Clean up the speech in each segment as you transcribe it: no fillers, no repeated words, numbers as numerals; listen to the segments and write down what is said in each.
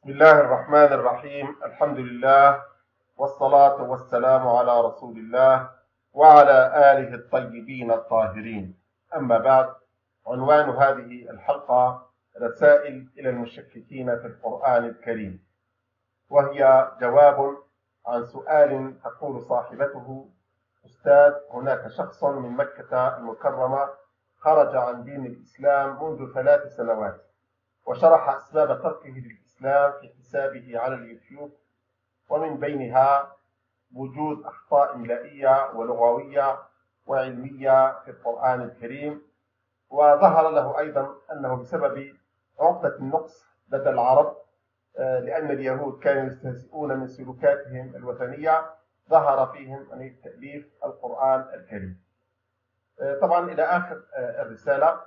بسم الله الرحمن الرحيم. الحمد لله والصلاة والسلام على رسول الله وعلى آله الطيبين الطاهرين. أما بعد، عنوان هذه الحلقة رسائل إلى المشككين في القرآن الكريم، وهي جواب عن سؤال تقول صاحبته: أستاذ، هناك شخص من مكة المكرمة خرج عن دين الإسلام منذ 3 سنوات، وشرح أسباب تركه للإسلام في حسابه على اليوتيوب، ومن بينها وجود أخطاء إملائية ولغوية وعلمية في القرآن الكريم. وظهر له أيضا أنه بسبب عقدة النقص لدى العرب، لأن اليهود كانوا يستهزئون من سلوكاتهم الوثنية، ظهر فيهم أن تأليف القرآن الكريم. طبعا إلى آخر الرسالة،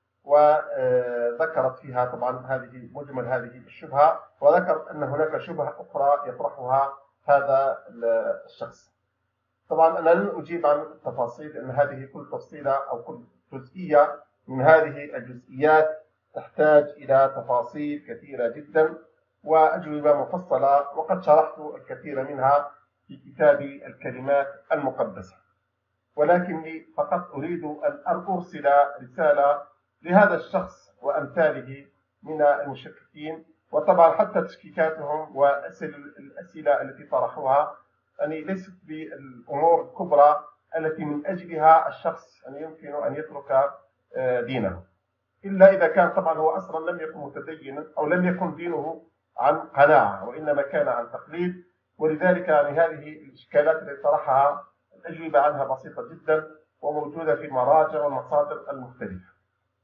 وذكرت فيها طبعا مجمل هذه الشبهة، وذكرت أن هناك شبهة أخرى يطرحها هذا الشخص. طبعا أنا لن أجيب عن التفاصيل، أن هذه كل تفصيلة أو كل جزئية من هذه الجزئيات تحتاج إلى تفاصيل كثيرة جدا وأجوبة مفصلة، وقد شرحت الكثير منها في كتابي الكلمات المقدسة. ولكني فقط أريد أن أرسل رسالة لهذا الشخص وأمثاله من المشككين، وطبعا حتى تشكيكاتهم والأسئلة التي طرحوها يعني ليست بالأمور الكبرى التي من أجلها الشخص يمكن أن يترك دينه، إلا إذا كان طبعا هو أصلا لم يكن متدينا أو لم يكن دينه عن قناعة، وإنما كان عن تقليد. ولذلك هذه الإشكالات التي طرحها الأجوبة عنها بسيطة جدا وموجودة في المراجع والمصادر المختلفة.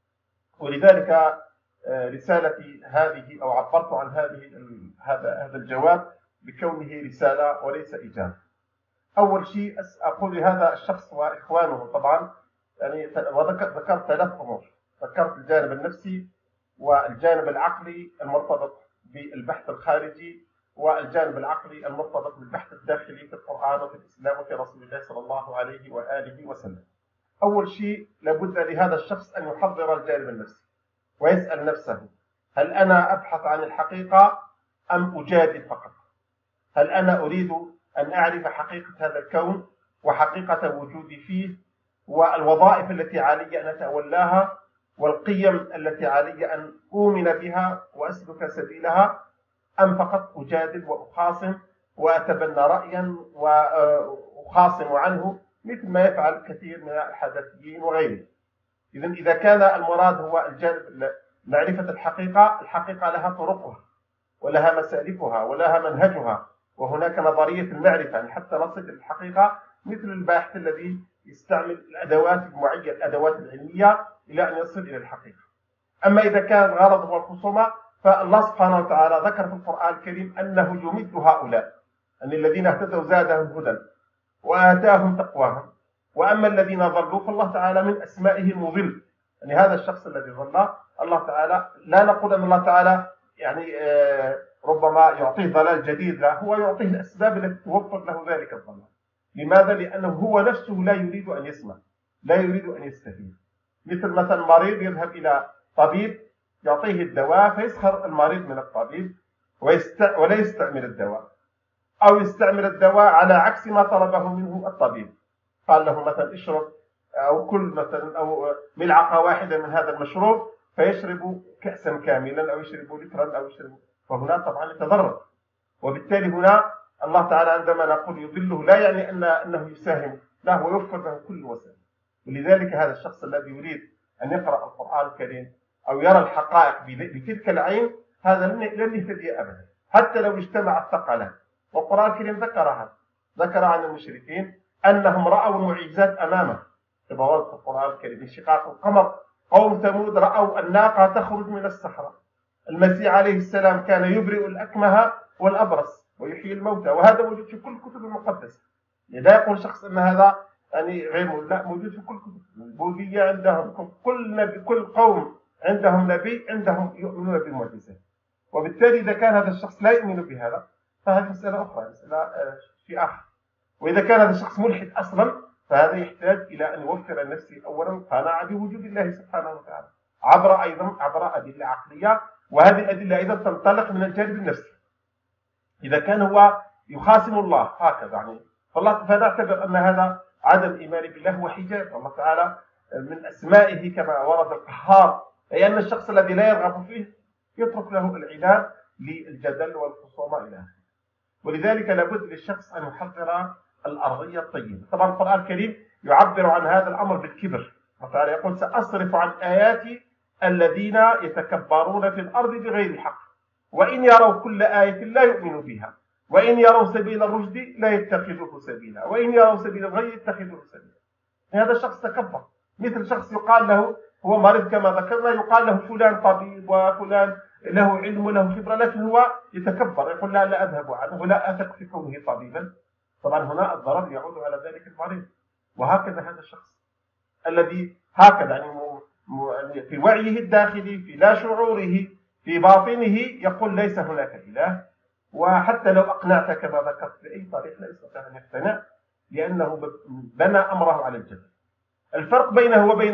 ولذلك رسالتي هذه، أو عبرت عن هذا الجواب بكونه رسالة وليس إجابة. أول شيء أقول لهذا الشخص وإخوانه طبعا، وذكرت 3 أمور: ذكرت الجانب النفسي، والجانب العقلي المرتبط بالبحث الخارجي، والجانب العقلي المرتبط بالبحث الداخلي في القرآن وفي الإسلام وفي رسول الله صلى الله عليه وآله وسلم. أول شيء لابد لهذا الشخص أن يحضر الجانب النفسي ويسأل نفسه: هل أنا أبحث عن الحقيقة أم أجادل فقط؟ هل أنا أريد أن أعرف حقيقة هذا الكون وحقيقة وجودي فيه، والوظائف التي علي أن أتولاها، والقيم التي علي أن أؤمن بها وأسلك سبيلها، أم فقط أجادل وأخاصم وأتبنى رأيا وأخاصم عنه مثل ما يفعل كثير من الحداثيين وغيره؟ إذا كان المراد هو الجانب معرفة الحقيقة لها طرقها ولها مسالكها ولها منهجها، وهناك نظرية المعرفة حتى نصل إلى الحقيقة، مثل الباحث الذي يستعمل الأدوات المعينة، الأدوات العلمية، إلى أن يصل إلى الحقيقة. أما إذا كان الغرض هو الخصومة، فالله سبحانه وتعالى ذكر في القرآن الكريم أنه يمد هؤلاء، أن الذين اهتدوا زادهم هدى وآتاهم تقواهم، وأما الذين ضلوا فالله تعالى من أسمائه المضل، يعني هذا الشخص الذي ضل الله تعالى، لا نقول أن الله تعالى ربما يعطيه ضلال جديد، لا، هو يعطيه الأسباب التي توفر له ذلك الضلال. لماذا؟ لأنه هو نفسه لا يريد أن يسمع، لا يريد أن يستفيد. مثلا مريض يذهب إلى طبيب يعطيه الدواء، فيسخر المريض من الطبيب ولا يستعمل الدواء، أو يستعمل الدواء على عكس ما طلبه منه الطبيب. قال له مثلا اشرب أو كل مثلا أو ملعقة واحدة من هذا المشروب، فيشرب كأسا كاملا أو يشرب لترا أو يشرب، فهنا طبعا يتضرر. وبالتالي هنا الله تعالى عندما نقول يضله لا يعني أنه يساهم، لا، هو يوفر له كل وسائل. ولذلك هذا الشخص الذي يريد أن يقرأ القرآن الكريم أو يرى الحقائق بتلك العين، هذا لن يهتدي أبدا حتى لو اجتمع الثقلان. والقرآن الكريم ذكر عن المشركين أنهم رأوا المعجزات أمامه، كما ورد في القرآن الكريم: انشقاق القمر، قوم ثمود رأوا الناقة تخرج من الصحراء، المسيح عليه السلام كان يبرئ الأكمه والأبرص ويحيي الموتى، وهذا موجود في كل الكتب المقدسة. لا يقول شخص أن هذا غير، لا، موجود في كل كتب البوذية. عندهم كل قوم عندهم نبي، عندهم يؤمنون بالمعجزات. وبالتالي إذا كان هذا الشخص لا يؤمن بهذا، فهذه مسألة أخرى، مسألة شيء آخر. وإذا كان هذا الشخص ملحد أصلا، فهذا يحتاج إلى أن يوفر لنفسه أولا قناعة بوجود الله سبحانه وتعالى، عبر أدلة عقلية وهذه الأدلة أيضا تنطلق من الجانب النفسي. إذا كان هو يخاصم الله هكذا يعني فنعتبر أن هذا عدم إيمان بالله هو حجاب. الله تعالى من أسمائه كما ورد القهار، أي أن الشخص الذي لا يرغب فيه يترك له العناد للجدل والخصومة إلى آخره. ولذلك لابد للشخص أن يحضر الأرضية الطيبة. طبعا القرآن الكريم يعبر عن هذا الأمر بالكبر. الله تعالى يقول: سأصرف عن آياتي الذين يتكبرون في الأرض بغير الحق وإن يروا كل آية لا يؤمنوا بها وإن يروا سبيل الرشد لا يتخذوه سبيلا وإن يروا سبيل الغي يتخذوه سبيلا. هذا الشخص تكبر، مثل شخص يقال له هو مريض كما ذكرنا، يقال له فلان طبيب وفلان له علم وله خبرة، لكن هو يتكبر يقول: لا أذهب عنه ولا أثق في كونه طبيبا. طبعا هنا الضرر يعود على ذلك المريض. وهكذا هذا الشخص الذي هكذا يعني في وعيه الداخلي، في لا شعوره، في باطنه يقول: ليس هناك إله، وحتى لو أقنعت كما ذكرت بأي طريق لا يستطيع أن يقتنع، لأنه بنى أمره على الجهل. الفرق بينه وبين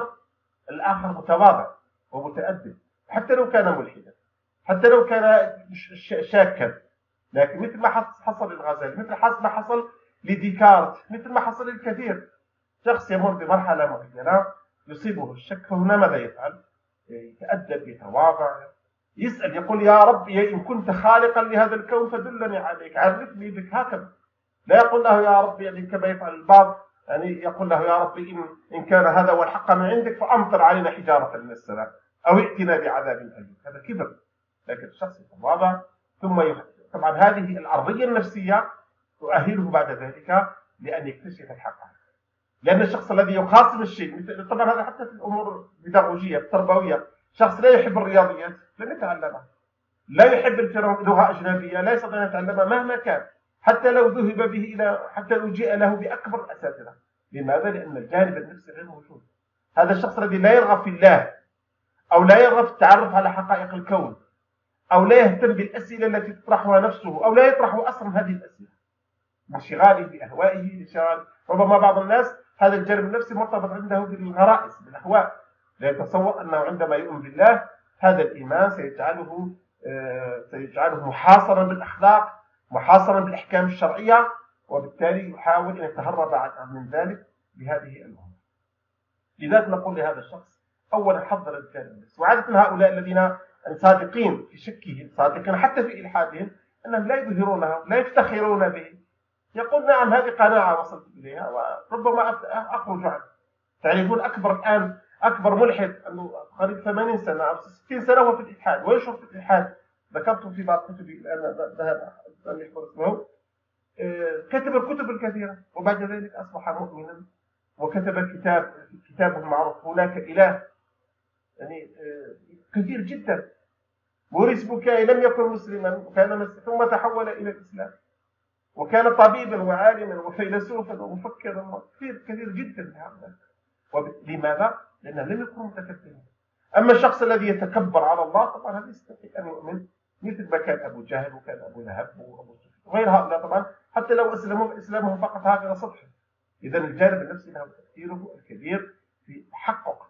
الآخر متواضع ومتأدب، حتى لو كان ملحدا، حتى لو كان شاكا، لكن مثل ما حصل للغزالي، مثل ما حصل لديكارت، مثل ما حصل للكثير. شخص يمر بمرحلة معينة يصيبه الشك، فهنا ماذا يفعل؟ يتأدب، يتواضع، يسأل، يقول: يا رب إن كنت خالقا لهذا الكون فدلني عليك، عرفني بك. هكذا لا يقول له: يا رب يعني كما يفعل البعض، يعني يقول له: يا رب إن كان هذا هو الحق من عندك فأمطر علينا حجارة من السماء أو ائتنا بعذاب أليم. هذا كبر. لكن الشخص يتواضع ثم طبعا هذه الأرضية النفسية تؤهله بعد ذلك لأن يكتشف الحق. لأن الشخص الذي يخاصم الشيء، طبعا هذا حتى في الأمور البيداغوجية التربوية، شخص لا يحب الرياضيات لن يتعلمها، لا يحب لغة أجنبية لا يستطيع أن يتعلمها مهما كان، حتى لو ذهب به حتى لو جاء له بأكبر الأساتذة. لماذا؟ لأن الجانب النفسي غير موجود. هذا الشخص الذي لا يرغب في الله، أو لا يرغب في التعرف على حقائق الكون، أو لا يهتم بالأسئلة التي تطرحها نفسه، أو لا يطرح أصلا هذه الأسئلة، انشغاله بأهوائه، ربما بعض الناس هذا الجانب النفسي مرتبط عنده بالغرائز، بالأهواء، لا يتصور أنه عندما يؤمن بالله هذا الإيمان سيجعله محاصرا بالأخلاق، محاصرا بالأحكام الشرعية، وبالتالي يحاول أن يتهرب من ذلك بهذه الأمور. لذلك نقول لهذا الشخص: أولا حضر الجانب النفسي. وعادة هؤلاء الذين صادقين في شكهم، صادقين حتى في إلحادهم، أنهم لا يظهرونه، لا يفتخرون به، يقول: نعم هذه قناعة وصلت إليها وربما أخرج عنها. تعرفون الآن أكبر ملحد عنده قريب 80 سنة أو 60 سنة هو في الإلحاد ويشعر في الإلحاد. ذكرته في بعض كتبي الآن، ذهب أن يحضر اسمه، كتب الكتب الكثيرة وبعد ذلك أصبح مؤمنا وكتب كتابه المعروف هناك إله، يعني كثير جدا. موريس بوكاي لم يكن مسلما وكان ثم تحول إلى الإسلام، وكان طبيبا وعالما وفيلسوفا ومفكرا كثير جدا. لماذا؟ لأنهم لم يكونوا متكبرين. أما الشخص الذي يتكبر على الله طبعا هذا يستطيع أن يؤمن مثل ما كان أبو جهل وكان أبو لهب وأبو سفيان وغير هؤلاء، طبعا حتى لو أسلموا إسلامهم فقط هكذا سطحي. إذا الجانب النفسي له تأثيره الكبير في تحقق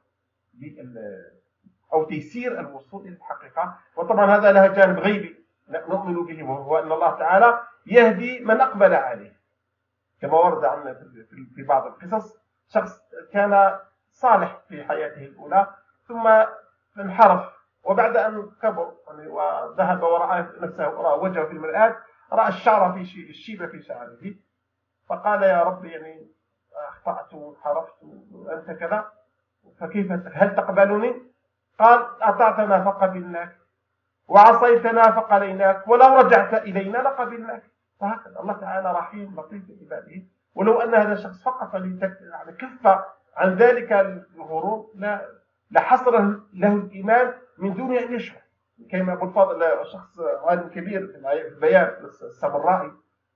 أو تيسير الوصول إلى الحقيقة. وطبعا هذا له جانب غيبي نؤمن به، وهو أن الله تعالى يهدي من أقبل عليه، كما ورد عنا في بعض القصص. شخص كان صالح في حياته الأولى ثم انحرف، وبعد أن كبر وذهب ورأى نفسه، رأى وجهه في المرآة، رأى الشيبة في شعره، فقال: يا رب يعني أخطأت وانحرفت وأنت كذا، فكيف هل تقبلني؟ قال: أطعتنا فقبلناك وعصيتنا فقليناك ولو رجعت إلينا لقبلناك. فهكذا الله تعالى رحيم لطيف بعباده. ولو أن هذا الشخص فقط يعني كف عن ذلك الغرور لحصر له الإيمان من دون أن يشعر. كما أبو الفضل شخص عالم كبير في البيان السامرائي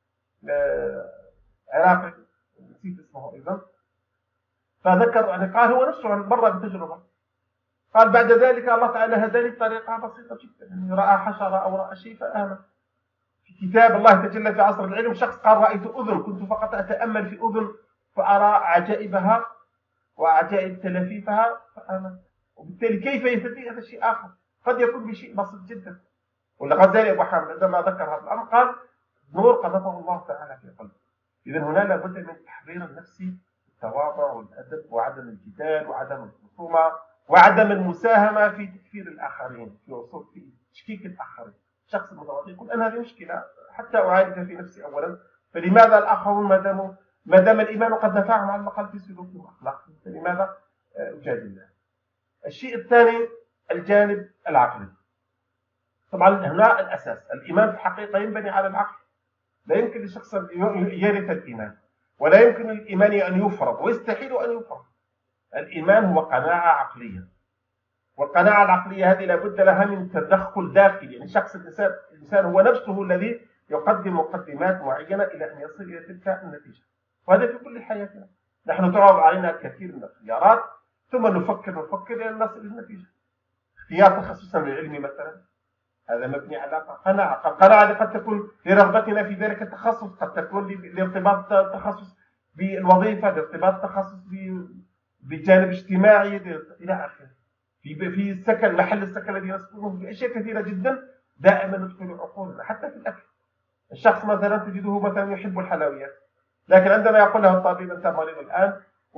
عراقي، نسيت اسمه أيضا، فذكر يعني قال هو نفسه مر بتجربة، قال: بعد ذلك الله تعالى هداني بطريقة بسيطة جدا، يعني رأى حشرة أو رأى شيء فآمن. في كتاب الله تجلى في عصر العلم شخص قال: رأيت أذن، كنت فقط أتأمل في أذن فأرى عجائبها وعجائب تلافيفها فآمن. وبالتالي كيف يستطيع هذا الشيء آخر؟ قد يكون بشيء بسيط جدا. والغزالي أبو حامد عندما ذكر هذا الأمر قال نور قذفه الله تعالى في قلبه. إذا هنا لابد من التحضير النفسي، التواضع والأدب وعدم الجدال وعدم الخصومة وعدم المساهمة في تكفير الآخرين، في تشكيك الآخرين. الشخص المتواضع يقول أنا هذه مشكلة حتى أعالجها في نفسي أولا، فلماذا الآخرون ما دام الإيمان قد نفعهم على الأقل في سلوكهم وأخلاقهم، فلماذا أجادل؟ الشيء الثاني الجانب العقلي. طبعا هنا الأساس، الإيمان في الحقيقة ينبني على العقل. لا يمكن لشخص أن يرث الإيمان، ولا يمكن للإيمان أن يفرض، ويستحيل أن يفرض. الإيمان هو قناعة عقلية، والقناعة العقلية هذه لابد لها من تدخل داخلي. يعني الإنسان هو نفسه الذي يقدم مقدمات معينة إلى أن يصل إلى تلك النتيجة. وهذا في كل حياتنا، نحن تعرض علينا الكثير من الخيارات ثم نفكر إلى أن نصل إلى النتيجة. اختيار تخصصا للعلم مثلا، هذا مبني على قناعة. القناعة قد تكون لرغبتنا في ذلك التخصص، قد تكون لارتباط التخصص بالوظيفة، لارتباط التخصص بجانب اجتماعي إلى آخره. في السكن، محل السكن الذي نسكنه، بأشياء كثيرة جدا دائما ندخل عقولنا. حتى في الأكل، الشخص مثلا تجده مثلا يحب الحلويات، لكن عندما يقول له الطبيب أنت مريض الآن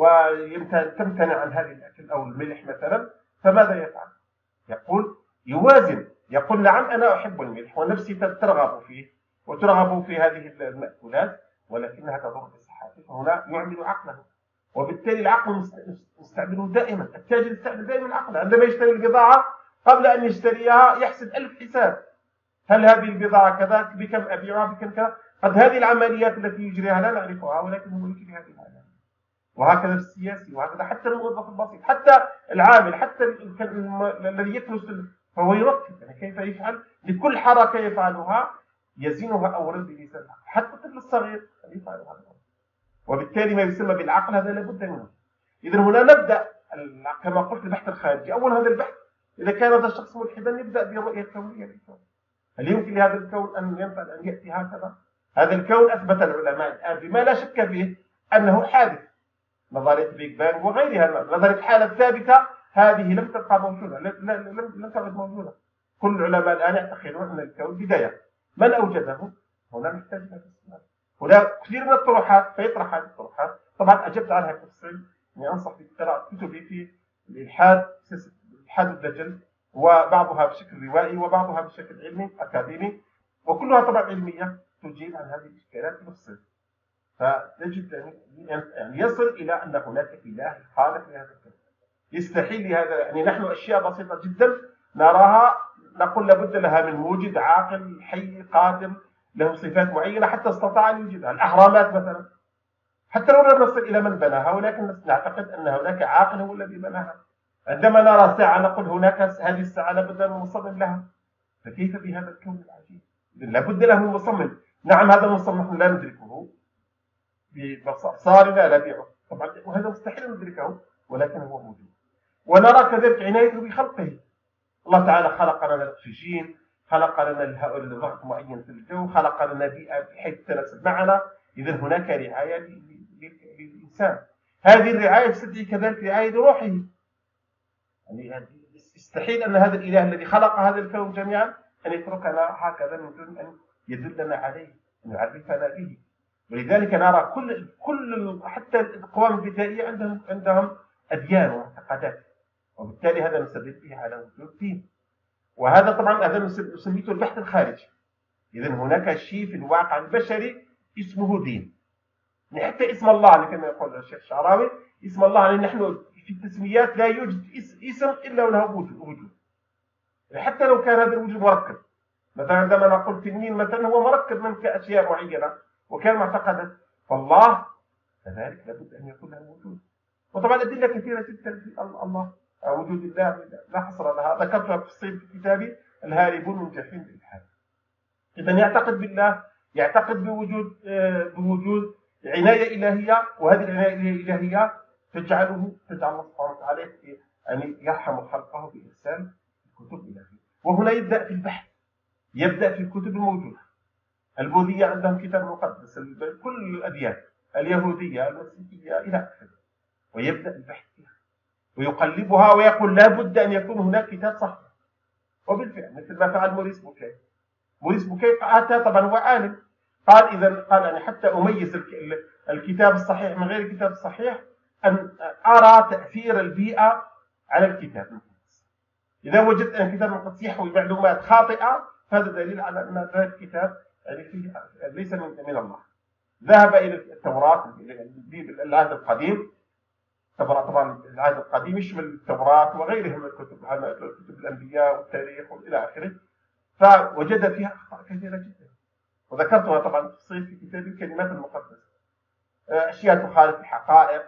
وتمتنع عن هذه الأكل أو الملح مثلا، فماذا يفعل؟ يقول يوازن، يقول نعم أنا أحب الملح ونفسي ترغب فيه وترغب في هذه المأكولات، ولكنها تضر بصحته، فهنا يعمل عقله. وبالتالي العقل نستعمله دائما. التاجر يستعمل دائما العقل. عندما يشتري البضاعة قبل أن يشتريها يحسب 1000 حساب. هل هذه البضاعة كذا، بكم أبيعها، بكم كذا. قد هذه العمليات التي يجريها لا نعرفها، ولكن هو يجري هذه العمليات. وهكذا السياسي، وهكذا حتى الموظف البسيط، حتى العامل، حتى الذي يكنس، فهو يركز يعني كيف يفعل. لكل حركة يفعلها يزنها أولا بلسان العقل. حتى الطفل الصغير يفعل هذا، وبالتالي ما يسمى بالعقل هذا لابد منه. إذا هنا نبدأ كما قلت البحث الخارجي. أول هذا البحث، إذا كان هذا الشخص ملحدا يبدأ بالرؤية الكونية للكون. هل يمكن لهذا الكون أن ينفع أن يأتي هكذا؟ هذا الكون أثبت العلماء الآن بما لا شك فيه أنه حادث. نظرية بيج بانج وغيرها، نظرية الحالة الثابتة هذه لم تبقى موجودة، لم تعد موجودة. كل العلماء الآن يعتقدون أن الكون بداية. من أوجده؟ هنا نحتاج إلى تفصيل. هناك كثير من الطروحات، فيطرح هذه الطروحات. طبعا أجبت عنها بتفصيل، يعني أنصح بقراءة كتبي في الإلحاد، إلحاد الدجل، وبعضها بشكل روائي وبعضها بشكل علمي أكاديمي، وكلها طبعا علمية تجيب عن هذه الإشكالات بتفصيل. فيجب أن يصل إلى أن هناك إله خالق لهذا الكون. يستحيل لهذا، يعني نحن أشياء بسيطة جدا نراها نقول لابد لها من موجد عاقل حي قادم له صفات معينة حتى استطاع أن يوجدها. الأهرامات مثلا، حتى لو لم نصل إلى من بناها، ولكن نعتقد أن هناك عاقل هو الذي بناها. عندما نرى ساعة نقول هناك هذه الساعة لابد من مصمم لها. فكيف بهذا الكون العجيب؟ لابد له من مصمم. نعم هذا المصمم نحن لا ندركه بأبصارنا، لا بيعه طبعا، وهذا مستحيل ندركه، ولكن هو موجود. ونرى كذلك عنايته بخلقه. الله تعالى خلق لنا الأكسجين، خلق لنا الضغط معين في الجو، خلق لنا بيئة بحيث تتناسب معنا. إذا هناك رعاية للإنسان. هذه الرعاية تستدعي كذلك رعاية لروحه. يعني يستحيل أن هذا الإله الذي خلق هذا الكون جميعا أن يتركنا هكذا من دون أن يدلنا عليه، أن يعرفنا به. ولذلك نرى كل حتى الأقوام البدائية عندهم أديان ومعتقدات، وبالتالي هذا نستدل به على وجود الدين. وهذا طبعا هذا نسميه البحث الخارجي. إذا هناك شيء في الواقع البشري اسمه دين. حتى اسم الله كما يقول الشيخ الشعراوي، اسم الله، يعني نحن في التسميات لا يوجد اسم إلا وله وجود، حتى لو كان هذا الوجود مركب. مثلا عندما نقول تنين مثلا هو مركب من أشياء معينة وكان معتقدا، فالله كذلك لابد أن يكون له وجود. وطبعا أدلة كثيرة جدا في الله، وجود الله لا حصر لها، ذكرتها في كتابي الهاربون من جحيم الإلحاد. إذا يعتقد بالله، يعتقد بوجود عناية إلهية، وهذه العناية الإلهية تجعل الله سبحانه وتعالى أن يرحم خلقه بإرسال الكتب الإلهية. وهنا يبدأ في البحث، يبدأ في الكتب الموجودة. البوذية عندهم كتاب مقدس، كل الأديان، اليهودية، المسيحية إلى آخره، ويبدأ البحث فيها ويقلبها ويقول لا بد أن يكون هناك كتاب صحيح. وبالفعل مثل ما فعل موريس بوكيه. موريس بوكيه أتى طبعا هو عالم، قال يعني حتى أميز الكتاب الصحيح من غير الكتاب الصحيح أن أرى تأثير البيئة على الكتاب المقدس. إذا وجدت أن الكتاب المقدس يحوي معلومات خاطئة فهذا دليل على أن هذا الكتاب يعني فيه ليس من الله. ذهب إلى التوراة، العهد القديم. طبعا العهد القديم يشمل التوراة وغيرها من الكتب، كتب الأنبياء والتاريخ وإلى آخره، فوجد فيها أخطاء كثيرة جدا، وذكرتها طبعا بالتفصيل في كتاب الكلمات المقدسة. أشياء تخالف الحقائق،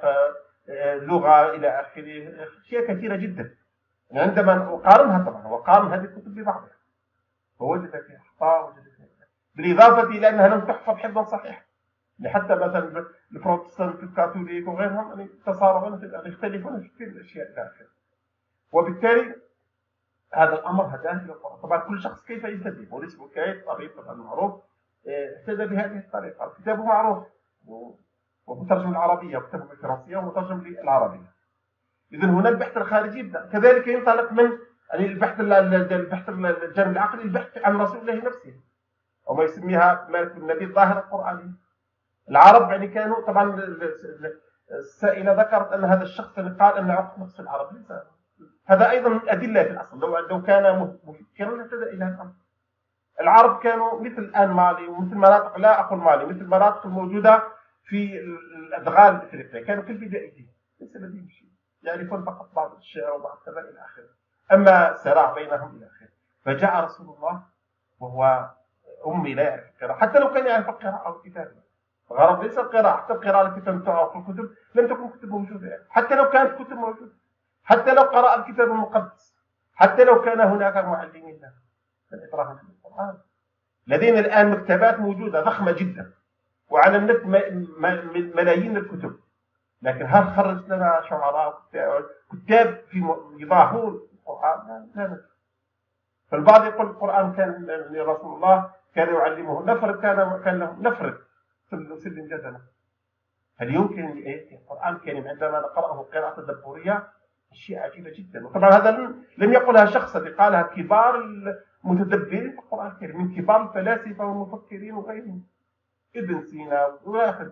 لغة إلى آخره، أشياء كثيرة جدا. عندما أقارنها طبعا وقارن هذه الكتب ببعضها فوجد فيها أخطاء، وجد فيها بالإضافة إلى أنها لم تحفظ حفظا صحيحا. حتى مثلا البروتستانت الكاثوليك وغيرهم يعني تصارعون يختلفون في كثير من الأشياء إلى آخره. وبالتالي هذا الأمر هداه إلى القرآن. طبعا كل شخص كيف يهتدي. موريس بوكيه طبيب طبعا معروف اهتدى بهذه الطريقة. كتابه معروف ومترجم للعربية، وكتابه بالفرنسية ومترجم للعربية. إذا هنا البحث الخارجي يبدأ. كذلك ينطلق من يعني البحث الجانب العقلي، البحث عن رسول الله نفسه، أو ما يسميها مالك بن نبي الظاهرة القرآنية. العرب يعني كانوا طبعا السائلة ذكرت أن هذا الشخص اللي قال أن عقد نصف العرب ليس هذا أيضا من أدلة في الأصل. لو كان مفكرا لاهتدى إلى الأمر. العرب كانوا مثل الآن مالي ومثل مناطق، لا أقول مالي، مثل المناطق الموجودة في الأدغال الإفريقية، كانوا كالبدائيين ليس لديهم شيء، يعرفون فقط بعض الشعر وبعض كذا إلى آخره، أما صراع بينهم إلى آخره. فجاء رسول الله وهو أمي لا يعرف القراءة، حتى لو كان يعرف القراءة أو الكتابة. الغرض ليس القراءة، حتى القراءة التي تنتهى في الكتب لم تكن كتب موجودة يعني. حتى لو كانت كتب موجودة، حتى لو قرأ الكتاب المقدس، حتى لو كان هناك معلمين له، الإقراء في القرآن. لدينا الآن مكتبات موجودة ضخمة جدا، وعلى النت ملايين الكتب، لكن هل خرج لنا شعراء كتاب في يضاهون القرآن؟ لا. فالبعض يقول القرآن كان رسول الله كان يعلمه، نفرض كان له نفرض سلم جدلا. هل يمكن أن يأتي القرآن الكريم عندما نقرأه قراءة تدبرية؟ أشياء عجيبة جدا. وطبعا هذا لم يقلها شخص، الذي قالها كبار المتدبرين في القرآن الكريم، من كبار الفلاسفة والمفكرين وغيرهم. ابن سينا وواحد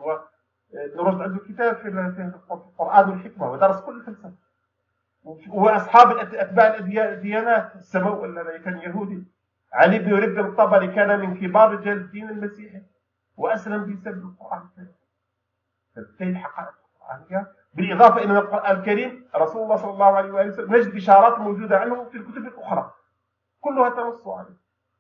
نورج عنده كتاب في القرآن والحكمة، ودرس كل الفلسفة. وأصحاب أتباع الديانات، السمو الذي كان يهودي، علي بن ربد الطبري كان من كبار رجال الدين المسيحي وأسلم بسبب القرآن الكريم. فبالتالي الحقائق القرآنية، بالإضافة إلى القرآن الكريم رسول الله صلى الله عليه وسلم نجد إشارات موجودة عنه في الكتب الأخرى كلها تنص عليه،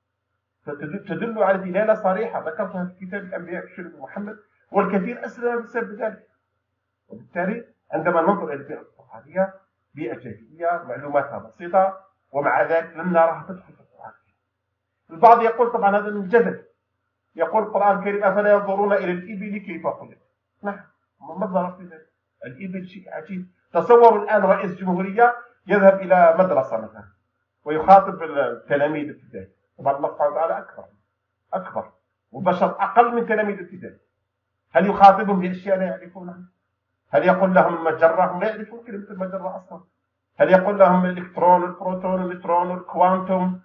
فتدل على دلالة صريحة ذكرتها في كتاب الأنبياء الشريف محمد، والكثير أسلم بسبب ذلك. وبالتالي عندما ننظر إلى البيئة القرآنية بيئة جاهلية، معلوماتها بسيطة، ومع ذلك لم نراها تدخل في القرآن. البعض يقول طبعا هذا من الجدل، يقول القرآن الكريم أفلا ينظرون إلى الإبل كيف خلقت. نعم، ما الضرر في ذلك؟ الإبل شيء عجيب. تصوروا الآن رئيس جمهورية يذهب إلى مدرسة مثلا ويخاطب التلاميذ الابتدائي. طبعا الله سبحانه وتعالى أكبر وبشر أقل من تلاميذ الابتدائي. هل يخاطبهم بأشياء لا يعرفونها؟ هل يقول لهم المجرة؟ هم لا يعرفون كلمة المجرة أصلا. هل يقول لهم الإلكترون والبروتون والنيوترون والكوانتوم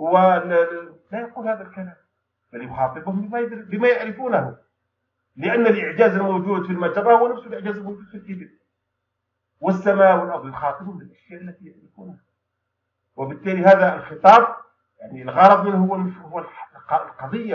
لا يقول هذا الكلام، بل يخاطبهم بما يعرفونه، لأن الإعجاز الموجود في المجرة هو نفس الإعجاز الموجود في الإبل والسماء والأرض. يخاطبهم بالأشياء التي يعرفونها. وبالتالي هذا الخطاب يعني الغرض منه هو القضية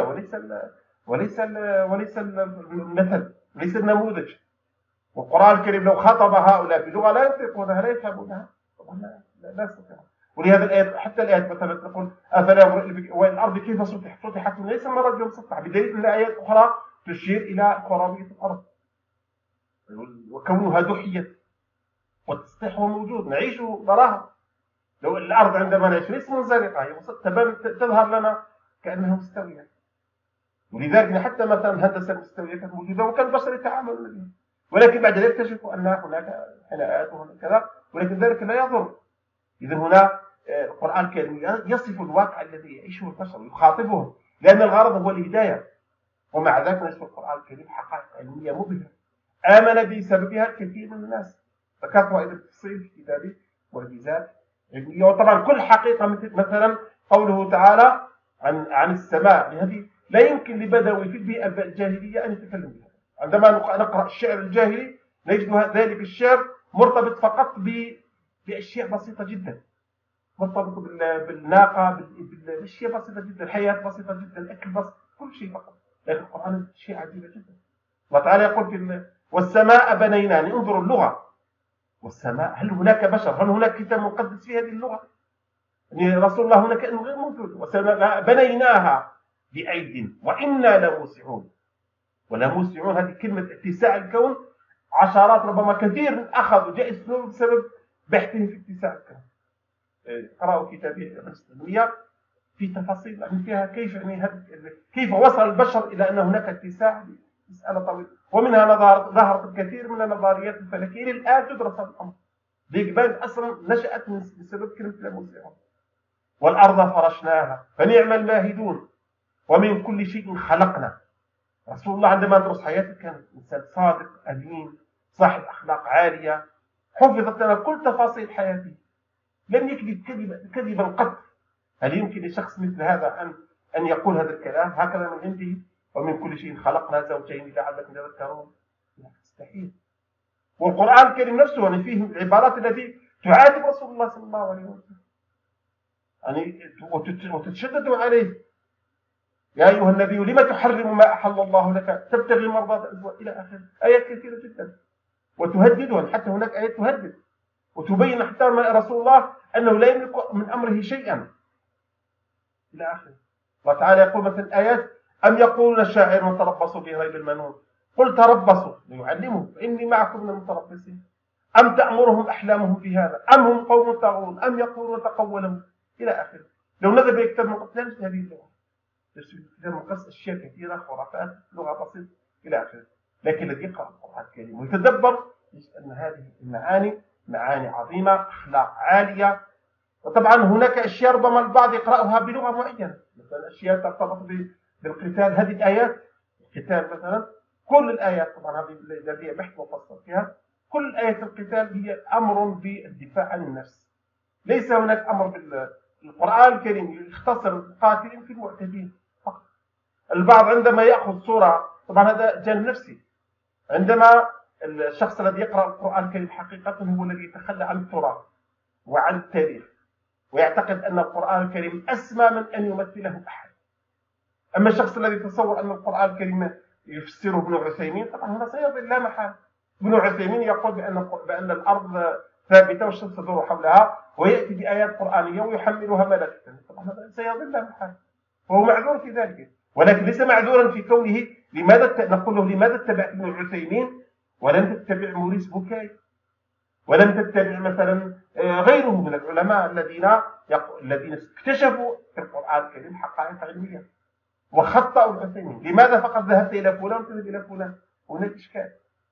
وليس المثل، ليس النموذج. والقرآن الكريم لو خاطب هؤلاء بلغة لا ينطقونها لا يفهمونها، طبعا لا يستطيعون. ولهذا الآيات، حتى الآيات مثلا تقول أفلا والأرض كيف سطحت ليس مرة مسطحة، بدليل أن آيات أخرى تشير إلى كروية الأرض وكونها دحية، والتسطيح هو موجود نعيش نراها. لو الأرض عندما نعيش ليس منزلقة، هي تظهر لنا كأنها مستوية. ولذلك حتى مثلا الهندسة المستوية كانت موجودة وكان البشر يتعاملون بها، ولكن بعد ذلك تجد أن هناك حناءات وهناك كذا، ولكن ذلك لا يضر. إذن هنا القرآن الكريم يصف الواقع الذي يعيشه البشر ويخاطبهم، لأن الغرض هو الهداية. ومع ذلك نشوف القرآن الكريم حقائق علمية مبهرة آمن بسببها الكثير من الناس. ذكرتها إلى التفصيل في كتابي معجزات وطبعا كل حقيقة مثلا قوله تعالى عن السماء، هذه لا يمكن لبدوي في البيئة الجاهلية أن يتكلم بها. عندما نقرأ الشعر الجاهلي نجد ذلك الشعر مرتبط فقط بأشياء بسيطة جدا، مرتبط بالناقة، بأشياء بسيطة جدا، الحياة بسيطة جدا، الأكل بسيط، كل شيء فقط. لكن القرآن شيء عجيب جدا. الله تعالى يقول والسماء بنيناها، انظروا اللغة، والسماء، هل هناك بشر؟ هل هناك كتاب مقدس في هذه اللغة؟ يعني رسول الله هنا كأنه غير موجود. والسماء بنيناها بأيد وإنا لموسعون. ولموسعون هذه كلمة اتساع الكون، عشرات ربما كثير أخذوا جائزة نوبل بسبب بحثهم في اتساع الكون. قرأوا كتابي ابن تيمية في تفاصيل يعني فيها كيف كيف وصل البشر إلى أن هناك اتساع، مسألة طويلة. ومنها ظهرت الكثير من النظريات الفلكية الآن تدرس هذا الأمر. بيج بانج أصلا نشأت بسبب كلمة لموسعون. والأرض فرشناها فنعم الماهدون ومن كل شيء خلقنا. رسول الله عندما درس حياته كان إنسان صادق أمين صاحب أخلاق عالية، حفظت لنا كل تفاصيل حياته، لم يكذب كذبا قط. هل يمكن لشخص مثل هذا أن يقول هذا الكلام هكذا من عنده؟ ومن كل شيء خلقنا زوجين لعلكم تذكرون. مستحيل. والقرآن الكريم نفسه يعني فيه العبارات التي تعاتب رسول الله صلى الله عليه وسلم يعني وتتشدد عليه. يا أيها النبي لما تحرم ما أحل الله لك تبتغي مرضات أزواج إلى آخره. آيات كثيرة جدا وتهددهم، حتى هناك آيات تهدد وتبين حتى رسول الله أنه لا يملك من أمره شيئا إلى آخره. الله تعالى يقول مثلا آيات أم يقولون شاعر وتربصوا به ريب المنون قل تربصوا ليعلمهم إني معكم من المتربصين أم تأمرهم أحلامهم بهذا أم هم قوم طاغون أم يقولون تقوله إلى آخره. لو نذهب إلى كتاب مقدس لا نجد هذه اللغة، كتاب مقدس أشياء كثيرة خرافات لغة بسيطة إلى آخره. لكن الذي يقرأ القرآن الكريم ويتدبر يجد أن هذه المعاني معاني عظيمة، أخلاق عالية. وطبعا هناك أشياء ربما البعض يقرأها بلغة معينة، مثلا أشياء ترتبط بالقتال. هذه الآيات القتال مثلا، كل الآيات طبعا هذه الذي بحث مفصل فيها، كل آية القتال هي أمر بالدفاع عن النفس. ليس هناك أمر بالقرآن الكريم يختصر القاتلين في المعتدين فقط. البعض عندما يأخذ صورة، طبعا هذا جانب نفسي، عندما الشخص الذي يقرأ القرآن الكريم حقيقة هو الذي يتخلى عن التراث وعن التاريخ ويعتقد أن القرآن الكريم أسمى من أن يمثله أحد. أما الشخص الذي يتصور أن القرآن الكريم يفسره ابن عثيمين، طبعا هذا سيضل لا محال. ابن عثيمين يقول بأن الأرض ثابتة والشمس تدور حولها، ويأتي بآيات قرآنية ويحملها ملكا، طبعا هذا سيضل لا محال، وهو معذور في ذلك. ولكن ليس معذورا في كونه نقول له لماذا اتبعت ابن عثيمين ولم تتبع موريس بوكاي ولم تتبع مثلا غيره من العلماء الذين اكتشفوا في القرآن الكريم حقائق علمية وخطأوا العثيمين؟ لماذا فقط ذهبت إلى فلان وتذهب إلى فلان؟ هناك إشكال.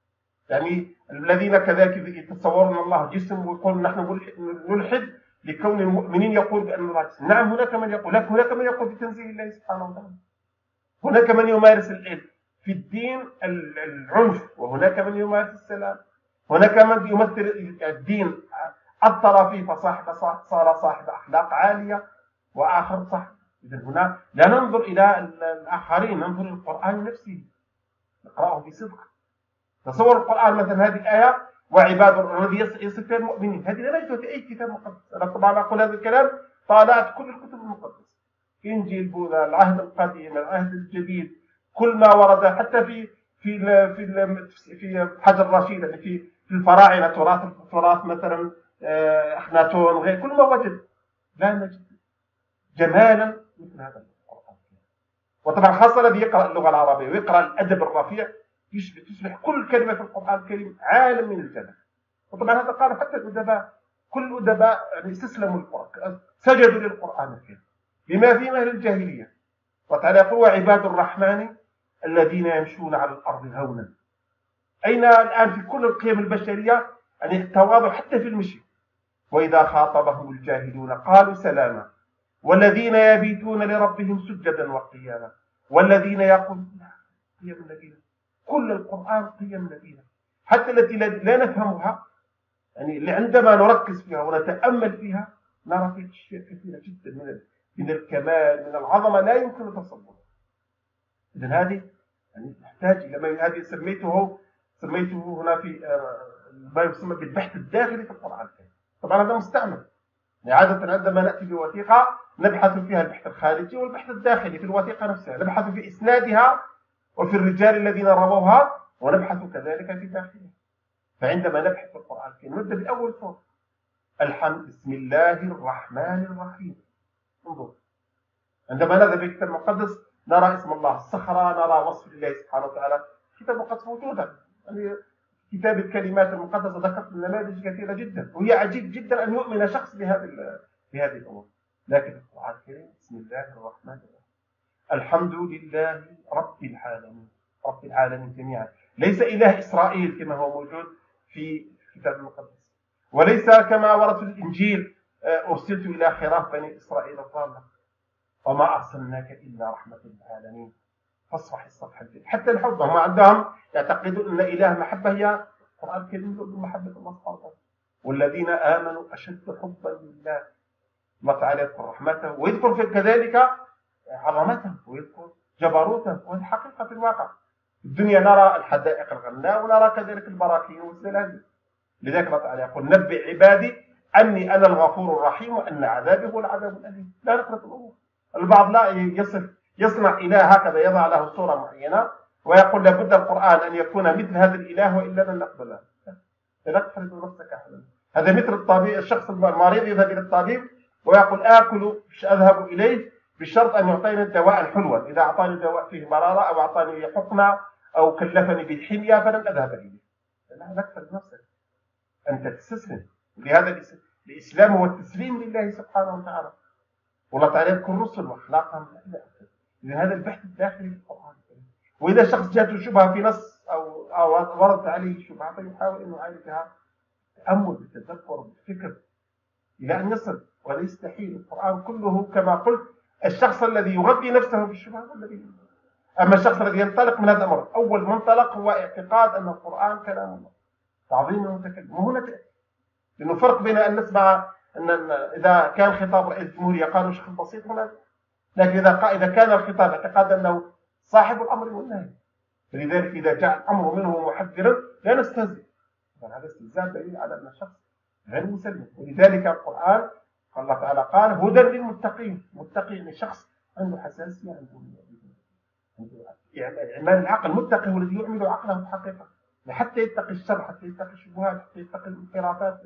يعني الذين كذلك يتصورون الله جسم ويقول نحن نلحد لكون المؤمنين يقول بأن الله جسم. نعم هناك من يقول، لكن هناك من يقول بتنزيه الله سبحانه وتعالى. هناك من يمارس في الدين العنف، وهناك من يمارس السلام. هناك من يمثل الدين الطرفي صار صاحب أخلاق عالية، وآخر صاحب. إذا هنا لا ننظر إلى الآخرين، ننظر إلى القرآن نفسه نقرأه بصدق. تصور القرآن مثلا هذه الآية وعباد الذي يصف المؤمنين، هذه لا نجدها في أي كتاب مقدس. أنا طبعا أقول هذا الكلام طالعت كل الكتب المقدسة، إنجيل بوذا، العهد القديم، العهد الجديد، كل ما ورد حتى في حجر رشيد، يعني في الفراعنة تراث مثلا أخناتون، غير كل ما وجد لا نجد جمالا مثل هذا القرآن. وطبعا خاصة الذي يقرأ اللغة العربية ويقرأ الأدب الرفيع تصبح كل كلمة في القرآن الكريم عالم من الجمال. وطبعا هذا قال حتى الأدباء، كل الأدباء يعني استسلموا للقرآن، سجدوا للقرآن الكريم بما في مهل الجاهلية. وتعالى يقول وعباد الرحمن الذين يمشون على الأرض هونا. أين الآن في كل القيم البشرية يعني التواضع حتى في المشي. وإذا خاطبهم الجاهلون قالوا سلاما والذين يبيتون لربهم سجدا وقياما والذين يقولون قيم نبينا. كل القرآن قيم نبينا، حتى التي لا نفهمها، يعني عندما نركز فيها ونتأمل فيها نرى فيه أشياء كثيرة جدا من الكمال، من العظمة لا يمكن تصورها. إذن هذه يعني تحتاج إلى ما هذه سميته هنا في ما يسمى بالبحث الداخلي في القرآن الكريم. طبعا هذا مستعمل، يعني عادة عندما نأتي بوثيقة نبحث فيها البحث الخارجي والبحث الداخلي في الوثيقة نفسها، نبحث في إسنادها وفي الرجال الذين رووها، ونبحث كذلك في داخلها. فعندما نبحث في القرآن الكريم نبدأ بأول سورة، الحمد، بسم الله الرحمن الرحيم. انظر، عندما نذهب إلى الكتاب المقدس نرى اسم الله الصخرة، نرى وصف الله سبحانه وتعالى. الكتاب المقدس موجودا، يعني كتاب الكلمات المقدسة ذكرت نماذج كثيرة جدا، وهي عجيب جدا أن يؤمن شخص بهذه الأمور. لكن القرآن الكريم بسم الله الرحمن الرحيم، الحمد لله رب العالمين، رب العالمين جميعا، ليس إله إسرائيل كما هو موجود في الكتاب المقدس، وليس كما ورد في الإنجيل أرسلت إلى خراف بني إسرائيل الضالة، وما أرسلناك إلا رحمة للعالمين فاصفح الصفح الجيد. حتى الحب هم عندهم يعتقدون أن إله محبة هي القرآن الكريم بمحبة الله سبحانه وتعالى، والذين آمنوا أشد حبا لله. الله تعالى يذكر رحمته ويذكر كذلك عظمته ويذكر جبروته، وهذه حقيقة في الواقع. في الدنيا نرى الحدائق الغناء ونرى كذلك البراكين والزلازل. لذلك الله تعالى يقول نبئ عبادي أني أنا الغفور الرحيم وأن عذابي هو العذاب الأليم. لا نخلط الأمور. البعض لا يصنع إله هكذا، يضع له صورة معينة ويقول لابد القرآن أن يكون مثل هذا الإله وإلا لن نقبله. لا تفرض نفسك أحدا. هذا مثل الطبيب، الشخص المريض يذهب إلى الطبيب ويقول آكل أذهب إليه بشرط أن يعطيني دواء حلوا، إذا أعطاني دواء فيه مرارة أو أعطاني حقنة أو كلفني بالحمية فلن أذهب إليه. لا تفرض نفسك، أنت تستسلم. لهذا الإسلام هو التسليم لله سبحانه وتعالى، والله تعالى يذكر الرسل وأخلاقهم. إذن هذا البحث الداخلي في القرآن الكريم. وإذا شخص جاءته شبهة في نص أو وردت عليه شبهة فيحاول أن يعالجها تأمل بالتدبر بالفكر إلى أن يصل، ولا يستحيل. القرآن كله كما قلت الشخص الذي يغذي نفسه بالشبهة والذي، أما الشخص الذي ينطلق من هذا الأمر أول منطلق هو اعتقاد أن القرآن كلام الله، تعظيم المتكلم. وهنا لأنه فرق بين أن نسمع أن إذا كان خطاب رئيس الجمهورية قالوا شخص بسيط هنا، لكن إذا كان الخطاب اعتقاد أنه صاحب الأمر والنهي. فلذلك إذا جاء الأمر منه محذرا لا نستهزئ، هذا استهزاء دليل على أن الشخص غير مسلم. ولذلك القرآن الله تعالى قال هدى للمتقين. متقين الشخص عنده حساسية، عنده إعمال العقل. متقي هو الذي يعمل عقله بحقيقة حتى يتقي الشر، حتى يتقي الشبهات، حتى يتقي الانحرافات.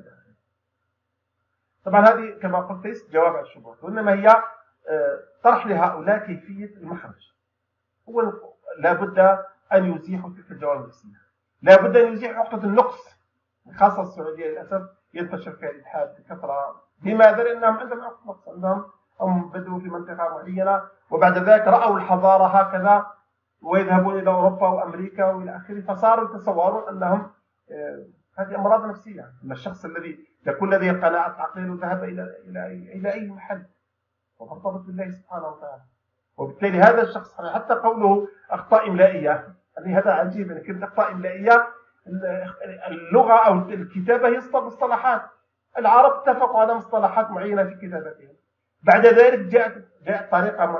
طبعا هذه كما قلت ليست جواب على الشبهات، وإنما هي طرح لهؤلاء كيفية المخرج. هو لابد أن يزيحوا تلك الجوانب النفسية، لابد أن يزيحوا عقدة النقص. خاصة السعودية للأسف ينتشر فيها الإلحاد بكثرة. لماذا؟ لأنهم عندهم عقدة نقص، هم بدوا في منطقة معينة وبعد ذلك رأوا الحضارة هكذا ويذهبون إلى أوروبا وأمريكا وإلى آخره، فصاروا يتصورون أنهم هذه أمراض نفسية. أما الشخص الذي يكون لديه قناعة عقلية ذهب إلى أي محل وارتبط بالله سبحانه وتعالى. وبالتالي هذا الشخص حتى قوله أخطاء إملائية، يعني هذا عجيب. يعني كلمة أخطاء إملائية، اللغة أو الكتابة هي مصطلحات. العرب اتفقوا على مصطلحات معينة في كتابتهم، بعد ذلك جاءت طريقة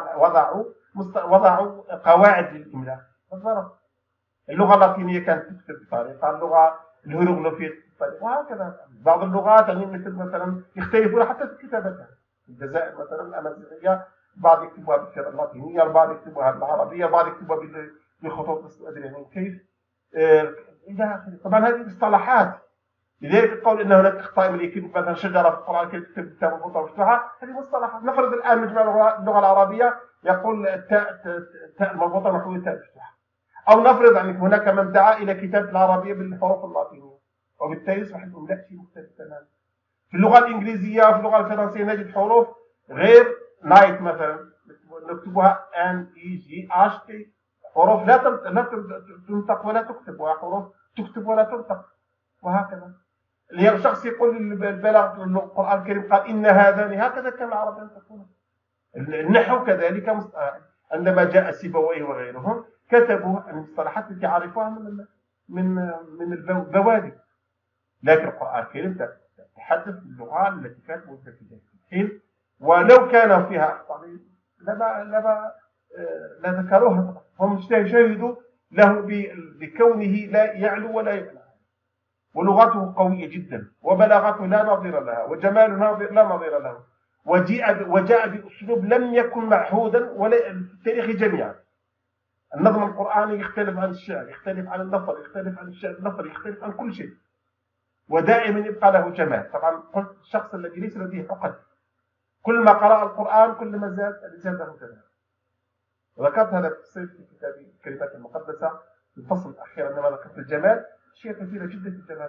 وضعوا قواعد للإملاء. اللغة اللاتينية كانت تكتب بطريقة، اللغة الهيروغليفية بطريقة، وهكذا. بعض اللغات يعني مثلا يختلفون حتى في كتابتها. الجزائر مثلا الأمازيغية بعض يكتبوها باللغة اللاتينية، البعض يكتبوها بالعربية، البعض يكتبوها بالخطوط الأدري يعني كيف إلى آخره. طبعا هذه مصطلحات. لذلك القول ان هناك اخطاء من يكتب مثلا شجره في القران كيف تكتب كتاب مربوطه مفتوحه، هذه مصطلحات. نفرض الان مجمع اللغه العربيه يقول التاء المربوطه محو التاء المفتوحه، او نفرض ان هناك من دعا الى كتابه العربيه بالحروف اللاتينيه، وبالتالي يصبح الاملاء شيء مختلف تماما. في اللغه الانجليزيه وفي اللغه الفرنسيه نجد حروف غير نايت مثلا نكتبها ان اي جي اش تي، حروف لا تنطق ولا تكتب، وحروف تكتب ولا تنطق، وهكذا. شخص يقول البلاغ القرآن الكريم قال إن هذان، هكذا كان العرب ينطقون. النحو كذلك عندما جاء سيبويه وغيرهم كتبوا المصطلحات التي عرفوها من البوادي. لكن القرآن الكريم تحدث باللغة التي كانت موجودة في ذلك الحين، ولو كان فيها أخطاء لا ذكروها. هم شهدوا له بكونه لا يعلو ولا يعلى، ولغته قوية جدا، وبلاغته لا نظير لها، وجماله لا نظير له، وجاء بأسلوب لم يكن معهودا ولا في التاريخ جميعا. النظم القرآني يختلف عن الشعر، يختلف عن النثر، يختلف عن الشعر النثري، يختلف عن كل شيء، ودائما يبقى له جمال. طبعا قلت الشخص الذي ليس لديه عقد كل ما قرأ القرآن كل ما زاده جمال. وذكرت هذا التفصيل في كتابي الكلمات المقدسة في الفصل الأخير، عندما ذكرت الجمال، أشياء كثيرة جدا في الجمال.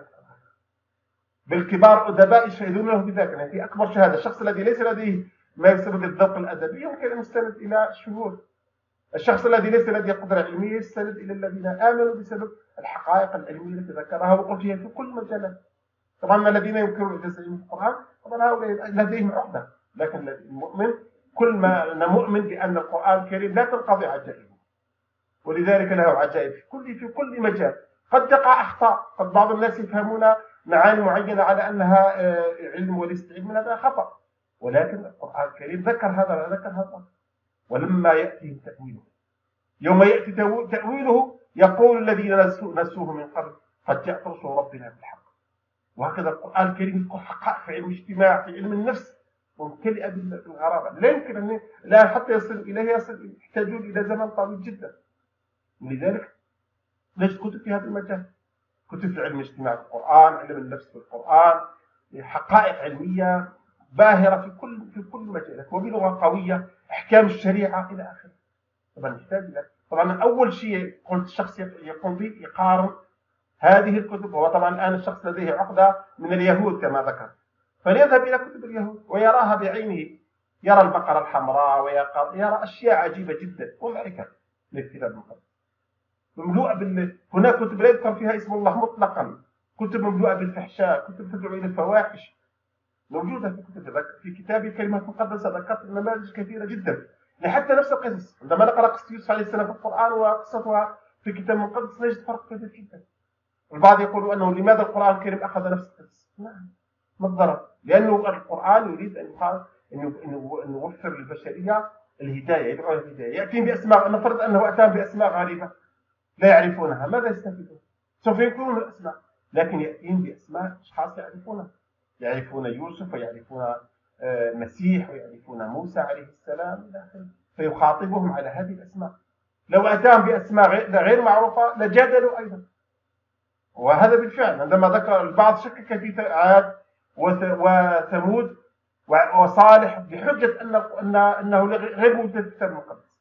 بالكبار أدباء يشهدون له بذلك، يعني في أكبر شهادة الشخص الذي ليس لديه ما يسمى الذوق الأدبي يمكن أن يستند إلى الشهود. الشخص الذي ليس لديه قدرة علمية يستند إلى الذين آمنوا بسبب الحقائق العلمية التي ذكرها، وقلت هي في كل مجال. طبعا الذين ينكرون إعجاز العلم في القرآن طبعا هؤلاء لديهم عقدة، لكن المؤمن كل ما أنا مؤمن بأن القرآن الكريم لا تنقضي عجائبه، ولذلك له عجائب في كل مجال. قد تقع أخطاء، قد بعض الناس يفهمون معاني معينة على أنها علم وليست علم، هذا خطأ، ولكن القرآن الكريم ذكر هذا وذكر هذا. ولما يأتي تأويله، يوم يأتي تأويله يقول الذين نسوه من قبل قد جاءت رسل ربنا بالحق. وهكذا القرآن الكريم يذكر حقائق في علم الاجتماع، في علم النفس، ممتلئة بالغرابة، لا يمكن أن لا حتى يصل إليه يحتاجون إلى زمن طويل جدا. ولذلك ليش كتب في هذا المجال، كتب في علم الاجتماع في القرآن، علم النفس في القرآن، حقائق علمية باهرة في كل مجالات، وبلغة قوية، أحكام الشريعة إلى آخره. طبعا نحتاج إلى، طبعا أول شيء قلت الشخص يقوم به يقارن هذه الكتب. هو طبعا الآن الشخص لديه عقدة من اليهود كما ذكر، فليذهب إلى كتب اليهود ويراها بعينه، يرى البقرة الحمراء ويرى أشياء عجيبة جدا ومعركة للكتاب المقدس مملوءة هناك كتب لا يذكر فيها اسم الله مطلقا، كتب مملوءة بالفحشاء، كتب تدعو إلى الفواحش موجودة في كتب. في كتابي الكلمات المقدسة ذكرت نماذج كثيرة جدا لحتى نفس القصص. عندما نقرأ قصة يوسف عليه السلام في القرآن وقصتها في الكتاب المقدس نجد فرق كبير جدا. البعض يقول أنه لماذا القرآن الكريم أخذ نفس القصص؟ نعم، ما الضرر؟ لأنه القرآن يريد أن يوفر للبشرية الهداية، يدعو إلى الهداية. يأتيهم بأسماء، نفرض أنه أتاهم بأسماء غريبة لا يعرفونها، ماذا يستفيدون؟ سوف ينكرون الأسماء، لكن يأتيهم بأسماء أشخاص يعرفونها، يعرفون يوسف ويعرفون المسيح ويعرفون موسى عليه السلام إلى آخره، فيخاطبهم على هذه الأسماء. لو أتاهم بأسماء غير معروفة لجادلوا أيضا. وهذا بالفعل عندما ذكر البعض شكك في عاد وثمود وصالح بحجة أنه غير موجود في الكتاب المقدس.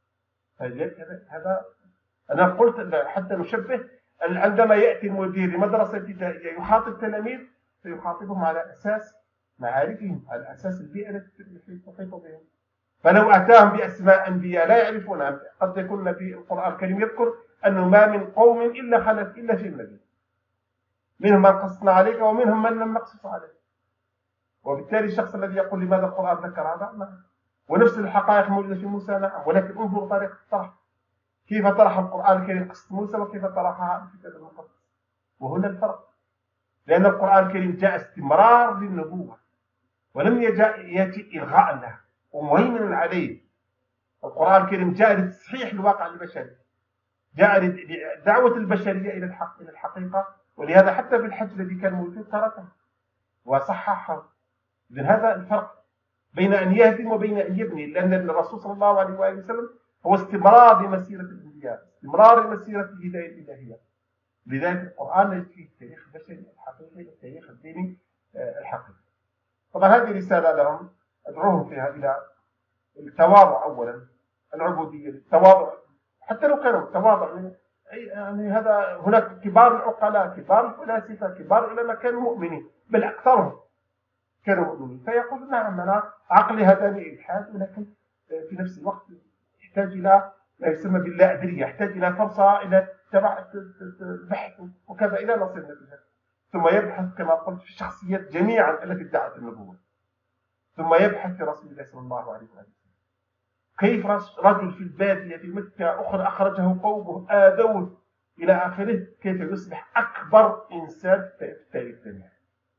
هذا أنا قلت حتى نشبه، عندما يأتي المدير لمدرسة ابتدائية يخاطب تلاميذ فيخاطبهم على أساس معارفهم، على أساس البيئة التي تحيط بهم. فلو أتاهم بأسماء أنبياء لا يعرفونها، قد يكون في القرآن الكريم يذكر أنه ما من قوم إلا خلف إلا في النبي، منهم من قصصنا عليك ومنهم من لم نقصص عليك. وبالتالي الشخص الذي يقول لماذا القرآن ذكر هذا، نعم، ونفس الحقائق موجودة في موسى، نعم، ولكن انظروا طريقة الطرح، كيف طرح القرآن الكريم قصة موسى وكيف طرحها في الكتاب المقدس. وهنا الفرق، لأن القرآن الكريم جاء استمرار للنبوة ولم يأتي إلغاء لها ومهيمن عليه. القرآن الكريم جاء لتصحيح الواقع البشري، جاء لدعوة البشرية إلى الحقيقة، ولهذا حتى في الحج الذي كان موجود تركه وصححه. إذن هذا الفرق بين أن يهدم وبين أن يبني، لأن الرسول صلى الله عليه وآله وسلم هو استمرار لمسيرة الأنبياء، استمرار لمسيرة الهداية الإلهية. لذلك القرآن ليس فيه التاريخ البشري الحقيقي، التاريخ الديني الحقيقي. طبعا هذه رسالة لهم أدعوهم فيها إلى التواضع أولا، العبودية، التواضع، حتى لو كانوا تواضع يعني هذا. هناك كبار العقلاء، كبار الفلاسفة، كبار العلماء كانوا مؤمنين، بل أكثرهم كانوا مؤمنين، فيقول نعم أنا عقلي هداني إلحاد، ولكن في نفس الوقت يحتاج إلى ما يسمى باللا أدرية، يحتاج إلى فرصة، إلى البحث وكذا إلى نصل النتيجة. ثم يبحث كما قلت في الشخصيات جميعا التي ادعت النبوة، ثم يبحث في رسول الله صلى الله عليه وسلم كيف رجل في البادية في مكة أخرجه قومه آذوه إلى آخره، كيف يصبح أكبر إنسان في التاريخ الدنيا.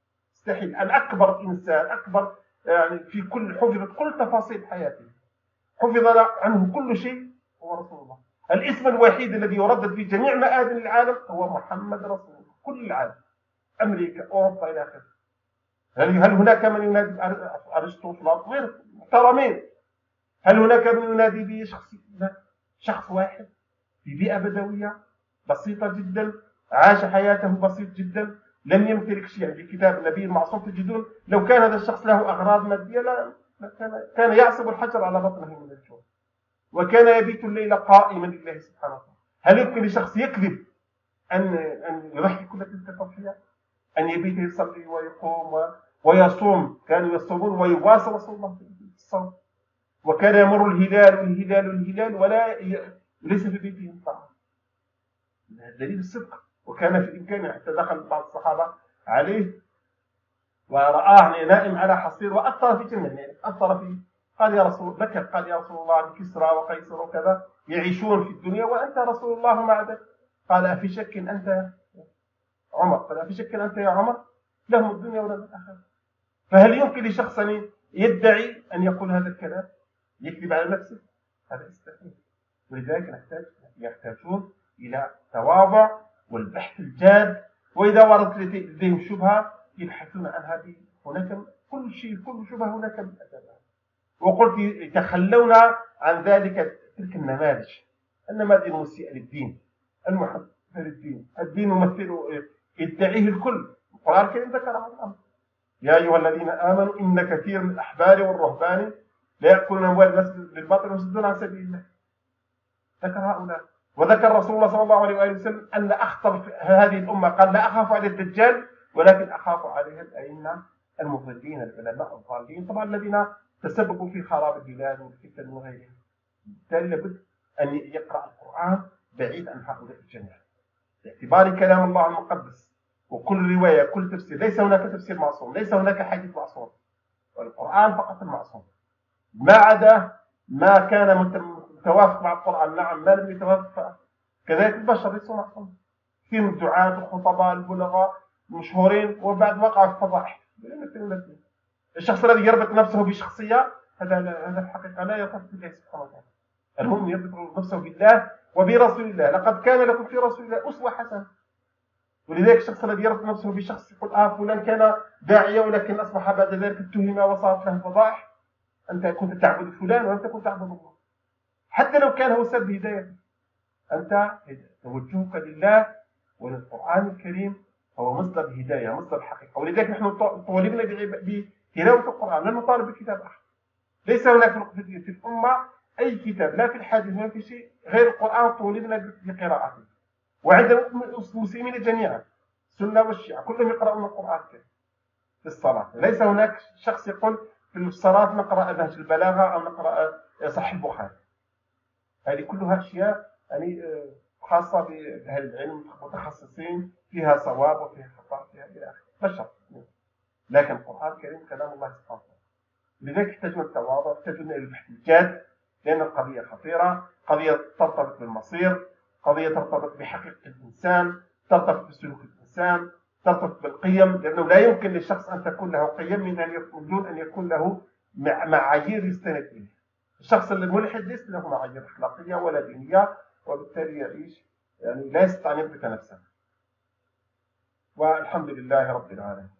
يستحيل أن أكبر إنسان أكبر يعني في حفظت كل تفاصيل حياته، حفظ عنه كل شيء، هو رسول الله. الاسم الوحيد الذي يردد في جميع مآذن العالم هو محمد رسول الله، كل العالم، أمريكا، أوروبا، إلى آخره. هل هناك من ينادي أرسطو أفلاطون غير محترمين؟ هل هناك من ينادي به شخص واحد في بيئة بدوية بسيطة جدا، عاش حياته بسيط جدا، لم يمتلك شيء. في كتاب النبي المعصوم تجدون لو كان هذا الشخص له أغراض مادية كان يعصب الحجر على بطنه من الجوع، وكان يبيت الليل قائما لله سبحانه وتعالى. هل يمكن لشخص يكذب أن يضحي كل تلك التضحيات؟ أن يبيت يصلي ويقوم ويصوم، كانوا يصومون ويواصل رسول الله في الصوم، وكان يمر الهلال وليس في بيته طعام. دليل الصدق. وكان في إمكانه، حتى دخل بعض الصحابة عليه ورآه نائم على حصير وأثر في جنة، يعني أثر في، قال يا رسول لك، قال يا رسول الله كسرى وقيصر وكذا يعيشون في الدنيا وأنت رسول الله مع ذلك. قال أفي شك أنت عمر؟ قال أفي شك أنت يا عمر؟ لهم الدنيا ولهم الآخرة. فهل يمكن لشخص يدعي أن يقول هذا الكلام يكذب على نفسه؟ هذا يستحيل. ولذلك يحتاجون إلى تواضع والبحث الجاد، وإذا وردت لديهم شبهة يبحثون عن هذه. هناك كل شبهة هناك من أدلة. وقلت يتخلون عن ذلك تلك النماذج المسيئة للدين، المحب للدين، الدين ممثل يدعيه الكل. القرآن الكريم ذكر هذا الأمر: يا أيها الذين آمنوا إن كثير من الأحبار والرهبان لا يأكلون أموال الناس بالباطل ويصدون عن سبيل الله. ذكر هؤلاء. وذكر رسول الله صلى الله عليه وآله وسلم أن أخطر في هذه الأمة، قال لا أخاف على الدجال ولكن أخاف عليها الأئمة المضلين، العلماء الضالين، طبعا الذين تسببوا في خراب البلاد والفتن وغيرها. بالتالي لابد أن يقرأ القرآن بعيد عن هؤلاء الجميع، باعتبار كلام الله المقدس. وكل رواية، كل تفسير، ليس هناك تفسير معصوم، ليس هناك حديث معصوم، والقرآن فقط المعصوم. ما عدا ما كان متوافق مع القرآن، نعم، ما لم يتوافق. كذلك البشر ليسوا معصوم. كثير من الدعاة الخطباء البلغاء مشهورين وبعد وقع في فضائح. الشخص الذي يربط نفسه بشخصية، هذا الحقيقة لا يرتبط بالله سبحانه وتعالى. المهم يربط نفسه بالله وبرسول الله. لقد كان لكم في رسول الله أسوة حسنة. ولذلك الشخص الذي يربط نفسه بشخص يقول فلان كان داعية ولكن أصبح بعد ذلك اتهم وصارت له فضائح، أنت كنت تعبد فلان وأنت كنت تعبد الله، حتى لو كان هو سبب هداية. أنت توجهك لله وللقرآن الكريم هو مصدر هداية، مصدر حقيقة. ولذلك نحن طالبنا بتلاوة القرآن، لا نطالب بكتاب آخر. ليس هناك في الأمة أي كتاب، لا في الحديث ولا في شيء غير القرآن طولبنا بقراءته. وعند المسلمين جميعا، السنة والشيعة، كلهم يقرؤون القرآن الكريم في الصلاة. ليس هناك شخص يقول في الصلاة نقرأ نهج البلاغة أو نقرأ صحيح البخاري. هذه كلها أشياء يعني خاصة بأهل العلم متخصصين، فيها صواب وفيها خطأ فيها إلى آخره، بشر. لكن القرآن الكريم كلام الله سبحانه وتعالى. لذلك يحتاجون التواضع، يحتاجون إلى البحث الجاد، لأن القضية خطيرة، قضية ترتبط بالمصير، قضية ترتبط بحقيقة الإنسان، ترتبط بسلوك الإنسان، ترتبط بالقيم. لأنه لا يمكن للشخص أن تكون له قيم من دون أن يكون له معايير يستند إليها. الشخص الملحد ليس له معايير أخلاقية ولا دينية، وبالتالي يعيش يعني لا يستطيع أن يثبت نفسه. والحمد لله رب العالمين.